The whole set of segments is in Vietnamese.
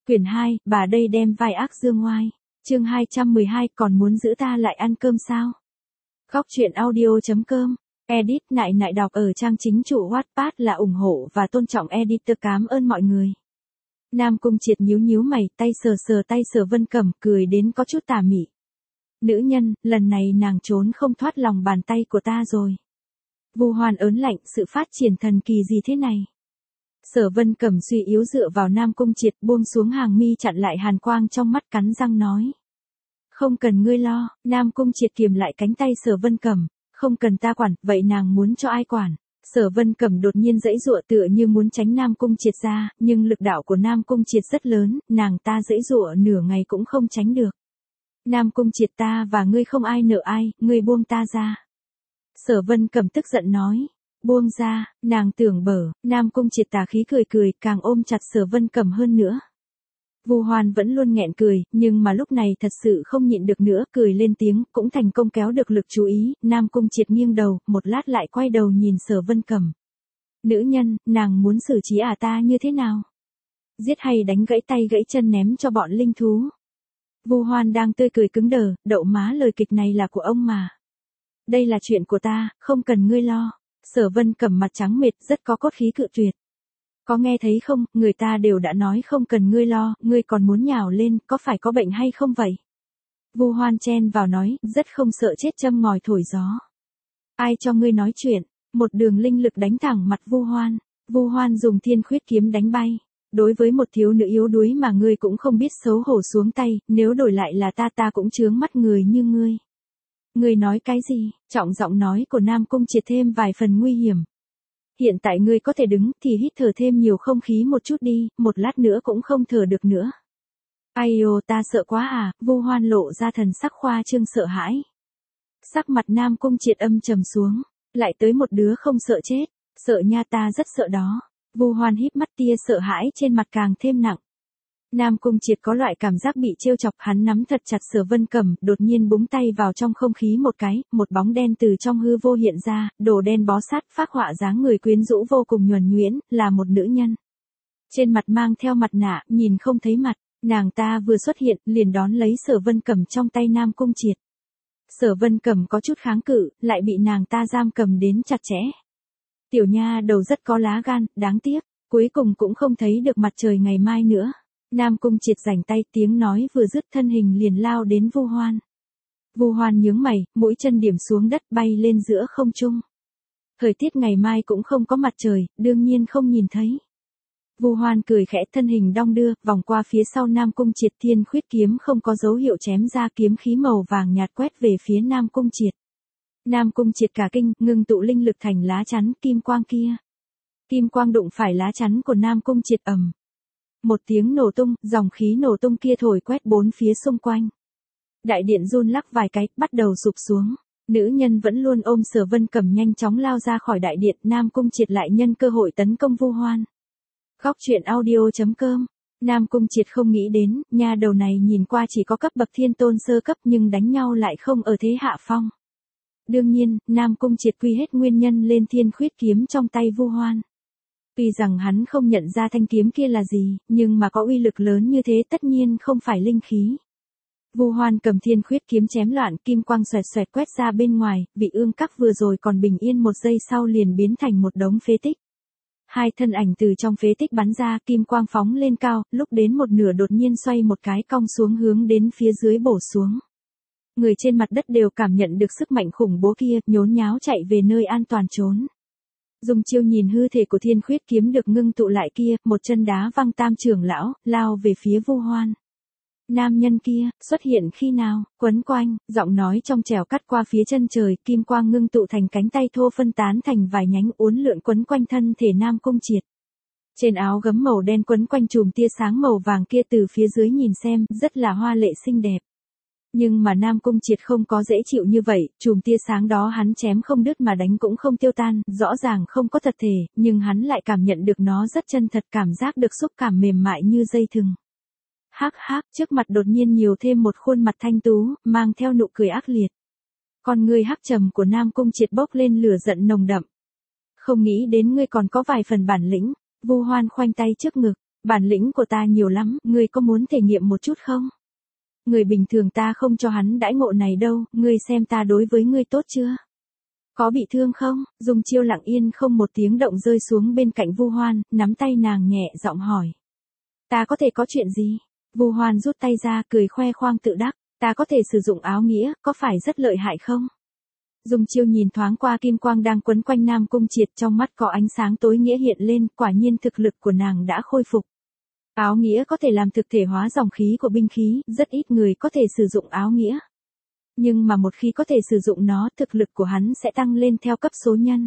Quyển 2, bà đây đem vai ác dương ngoai. Chương 212, còn muốn giữ ta lại ăn cơm sao? Góc truyện audio.com. Edit nại nại đọc ở trang chính chủ Wattpad là ủng hộ và tôn trọng editor, cảm ơn mọi người. Nam Cung Triệt nhíu nhíu mày, tay sờ sờ tay Sở Vân Cẩm, cười đến có chút tà mị. Nữ nhân, lần này nàng trốn không thoát lòng bàn tay của ta rồi. Vu Hoan ớn lạnh, sự phát triển thần kỳ gì thế này? Sở Vân Cẩm suy yếu dựa vào Nam Cung Triệt, buông xuống hàng mi chặn lại hàn quang trong mắt, cắn răng nói. Không cần ngươi lo. Nam Cung Triệt kiềm lại cánh tay Sở Vân Cẩm. Không cần ta quản, vậy nàng muốn cho ai quản? Sở Vân Cẩm đột nhiên giãy giụa tựa như muốn tránh Nam Cung Triệt ra, nhưng lực đạo của Nam Cung Triệt rất lớn, nàng ta giãy giụa nửa ngày cũng không tránh được. Nam Cung Triệt, ta và ngươi không ai nợ ai, ngươi buông ta ra. Sở Vân Cẩm tức giận nói. Buông ra, nàng tưởng bở. Nam Cung Triệt tà khí cười cười, càng ôm chặt Sở Vân Cẩm hơn nữa. Vu Hoan vẫn luôn nghẹn cười, nhưng mà lúc này thật sự không nhịn được nữa, cười lên tiếng, cũng thành công kéo được lực chú ý. Nam Cung Triệt nghiêng đầu, một lát lại quay đầu nhìn Sở Vân Cẩm. Nữ nhân, nàng muốn xử trí ta như thế nào? Giết hay đánh gãy tay gãy chân ném cho bọn linh thú? Vu Hoan đang tươi cười cứng đờ, đậu má, lời kịch này là của ông mà. Đây là chuyện của ta, không cần ngươi lo. Sở Vân Cẩm mặt trắng mệt, rất có cốt khí cự tuyệt. Có nghe thấy không, người ta đều đã nói không cần ngươi lo, ngươi còn muốn nhào lên, có phải có bệnh hay không vậy? Vu Hoan chen vào nói, rất không sợ chết, châm ngòi thổi gió. Ai cho ngươi nói chuyện? Một đường linh lực đánh thẳng mặt Vu Hoan. Vu Hoan dùng thiên khuyết kiếm đánh bay. Đối với một thiếu nữ yếu đuối mà ngươi cũng không biết xấu hổ xuống tay, nếu đổi lại là ta cũng chướng mắt người như ngươi. Ngươi nói cái gì? Trọng giọng nói của Nam Cung Triệt thêm vài phần nguy hiểm. Hiện tại ngươi có thể đứng thì hít thở thêm nhiều không khí một chút đi, một lát nữa cũng không thở được nữa. Ai ô, ta sợ quá à? Vu Hoan lộ ra thần sắc khoa trương sợ hãi. Sắc mặt Nam Cung Triệt âm trầm xuống, lại tới một đứa không sợ chết, sợ nha, ta rất sợ đó. Vu Hoan híp mắt, tia sợ hãi trên mặt càng thêm nặng. Nam Cung Triệt có loại cảm giác bị trêu chọc, hắn nắm thật chặt Sở Vân Cẩm, đột nhiên búng tay vào trong không khí một cái, một bóng đen từ trong hư vô hiện ra, đồ đen bó sát, phác họa dáng người quyến rũ vô cùng nhuần nhuyễn, là một nữ nhân. Trên mặt mang theo mặt nạ, nhìn không thấy mặt, nàng ta vừa xuất hiện, liền đón lấy Sở Vân Cẩm trong tay Nam Cung Triệt. Sở Vân Cẩm có chút kháng cự, lại bị nàng ta giam cầm đến chặt chẽ. Tiểu nha đầu rất có lá gan, đáng tiếc, cuối cùng cũng không thấy được mặt trời ngày mai nữa. Nam Cung Triệt rảnh tay, tiếng nói vừa dứt, thân hình liền lao đến Vu Hoan. Vu Hoan nhướng mày, mũi chân điểm xuống đất, bay lên giữa không trung. Thời tiết ngày mai cũng không có mặt trời, đương nhiên không nhìn thấy. Vu Hoan cười khẽ, thân hình đong đưa, vòng qua phía sau Nam Cung Triệt, thiên khuyết kiếm không có dấu hiệu chém ra, kiếm khí màu vàng nhạt quét về phía Nam Cung Triệt. Nam Cung Triệt cả kinh, ngưng tụ linh lực thành lá chắn, kim quang kia. Kim quang đụng phải lá chắn của Nam Cung Triệt, ầm. Một tiếng nổ tung, dòng khí nổ tung kia thổi quét bốn phía xung quanh. Đại điện run lắc vài cái, bắt đầu sụp xuống. Nữ nhân vẫn luôn ôm Sở Vân Cẩm nhanh chóng lao ra khỏi đại điện, Nam Cung Triệt lại nhân cơ hội tấn công Vu Hoan. Góc truyện audio.com. Nam Cung Triệt không nghĩ đến, nha đầu này nhìn qua chỉ có cấp bậc thiên tôn sơ cấp nhưng đánh nhau lại không ở thế hạ phong. Đương nhiên, Nam Cung Triệt quy hết nguyên nhân lên thiên khuyết kiếm trong tay Vu Hoan. Tuy rằng hắn không nhận ra thanh kiếm kia là gì, nhưng mà có uy lực lớn như thế tất nhiên không phải linh khí. Vu Hoan cầm thiên khuyết kiếm chém loạn, kim quang xoẹt xoẹt quét ra bên ngoài, vị ương các vừa rồi còn bình yên một giây sau liền biến thành một đống phế tích. Hai thân ảnh từ trong phế tích bắn ra, kim quang phóng lên cao, lúc đến một nửa đột nhiên xoay một cái cong xuống hướng đến phía dưới bổ xuống. Người trên mặt đất đều cảm nhận được sức mạnh khủng bố kia, nhốn nháo chạy về nơi an toàn trốn. Dùng chiêu nhìn hư thể của thiên khuyết kiếm được ngưng tụ lại kia, một chân đá văng Tam trưởng lão, lao về phía Vu Hoan. Nam nhân kia, xuất hiện khi nào? Quấn quanh, giọng nói trong trẻo cắt qua phía chân trời, kim quang ngưng tụ thành cánh tay thô phân tán thành vài nhánh uốn lượn quấn quanh thân thể Nam Cung Triệt. Trên áo gấm màu đen quấn quanh chùm tia sáng màu vàng kia, từ phía dưới nhìn xem, rất là hoa lệ xinh đẹp. Nhưng mà Nam Cung Triệt không có dễ chịu như vậy, chùm tia sáng đó hắn chém không đứt mà đánh cũng không tiêu tan, rõ ràng không có thật thể, nhưng hắn lại cảm nhận được nó rất chân thật, cảm giác được xúc cảm mềm mại như dây thừng. Hắc hắc, trước mặt đột nhiên nhiều thêm một khuôn mặt thanh tú, mang theo nụ cười ác liệt. Con ngươi hắc trầm của Nam Cung Triệt bốc lên lửa giận nồng đậm. Không nghĩ đến ngươi còn có vài phần bản lĩnh. Vu Hoan khoanh tay trước ngực, Bản lĩnh của ta nhiều lắm, ngươi có muốn thể nghiệm một chút không? Người bình thường ta không cho hắn đãi ngộ này đâu, ngươi xem ta đối với ngươi tốt chưa? Có bị thương không? Dung Chiêu lặng yên không một tiếng động rơi xuống bên cạnh Vu Hoan, nắm tay nàng nhẹ giọng hỏi. Ta có thể có chuyện gì? Vu Hoan rút tay ra cười khoe khoang tự đắc, ta có thể sử dụng áo nghĩa, có phải rất lợi hại không? Dung Chiêu nhìn thoáng qua kim quang đang quấn quanh Nam Cung Triệt, trong mắt có ánh sáng tối nghĩa hiện lên, quả nhiên thực lực của nàng đã khôi phục. Áo nghĩa có thể làm thực thể hóa dòng khí của binh khí, rất ít người có thể sử dụng áo nghĩa. Nhưng mà một khi có thể sử dụng nó, thực lực của hắn sẽ tăng lên theo cấp số nhân.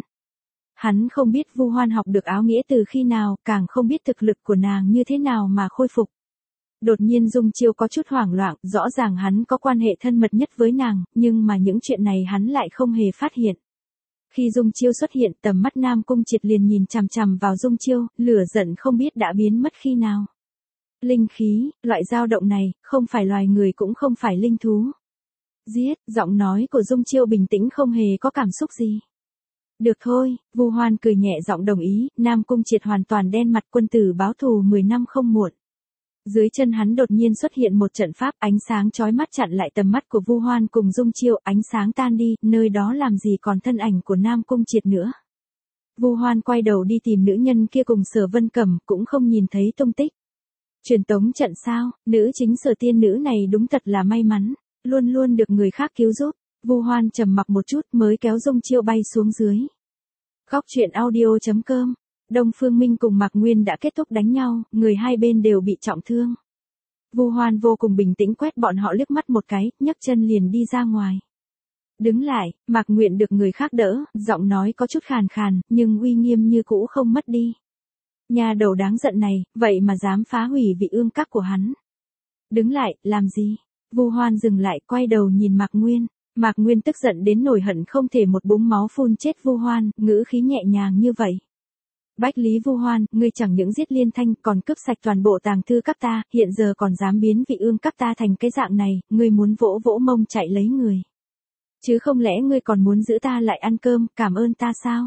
Hắn không biết Vu Hoan học được áo nghĩa từ khi nào, càng không biết thực lực của nàng như thế nào mà khôi phục. Đột nhiên Dung Chiêu có chút hoảng loạn, rõ ràng hắn có quan hệ thân mật nhất với nàng, nhưng mà những chuyện này hắn lại không hề phát hiện. Khi Dung Chiêu xuất hiện, tầm mắt Nam Cung Triệt liền nhìn chằm chằm vào Dung Chiêu, lửa giận không biết đã biến mất khi nào. Linh khí, loại dao động này, không phải loài người cũng không phải linh thú. Giết, giọng nói của Dung Chiêu bình tĩnh không hề có cảm xúc gì. Được thôi, Vu Hoan cười nhẹ giọng đồng ý, Nam Cung Triệt hoàn toàn đen mặt, quân tử báo thù 10 năm không muộn. Dưới chân hắn đột nhiên xuất hiện một trận pháp, ánh sáng chói mắt chặn lại tầm mắt của Vu Hoan cùng Dung Chiêu, ánh sáng tan đi, nơi đó làm gì còn thân ảnh của Nam Cung Triệt nữa. Vu Hoan quay đầu đi tìm nữ nhân kia cùng Sở Vân Cẩm, cũng không nhìn thấy tung tích. Truyền tống trận sao, nữ chính Sở tiên nữ này đúng thật là may mắn, luôn luôn được người khác cứu giúp. Vu Hoan trầm mặc một chút mới kéo Dung Chiêu bay xuống dưới. Góc truyện audio.com. Đông Phương Minh cùng Mạc Nguyên đã kết thúc đánh nhau, người hai bên đều bị trọng thương. Vu Hoan vô cùng bình tĩnh quét bọn họ liếc mắt một cái, nhấc chân liền đi ra ngoài. Đứng lại, Mạc Nguyện được người khác đỡ, giọng nói có chút khàn khàn, nhưng uy nghiêm như cũ không mất đi. Nhà đầu đáng giận này, vậy mà dám phá hủy vị ương các của hắn. Đứng lại, làm gì? Vu Hoan dừng lại, quay đầu nhìn Mạc Nguyên. Mạc Nguyên tức giận đến nổi hận không thể một búng máu phun chết Vu Hoan, ngữ khí nhẹ nhàng như vậy. Bách Lý Vu Hoan, ngươi chẳng những giết Liên Thanh còn cướp sạch toàn bộ tàng thư các ta, hiện giờ còn dám biến vị ương các ta thành cái dạng này, ngươi muốn vỗ vỗ mông chạy lấy người. Chứ không lẽ ngươi còn muốn giữ ta lại ăn cơm, cảm ơn ta sao?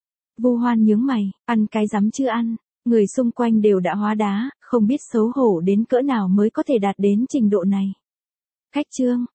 Vu Hoan nhướng mày, ăn cái rắm chưa ăn, người xung quanh đều đã hóa đá, không biết xấu hổ đến cỡ nào mới có thể đạt đến trình độ này. Khách trương,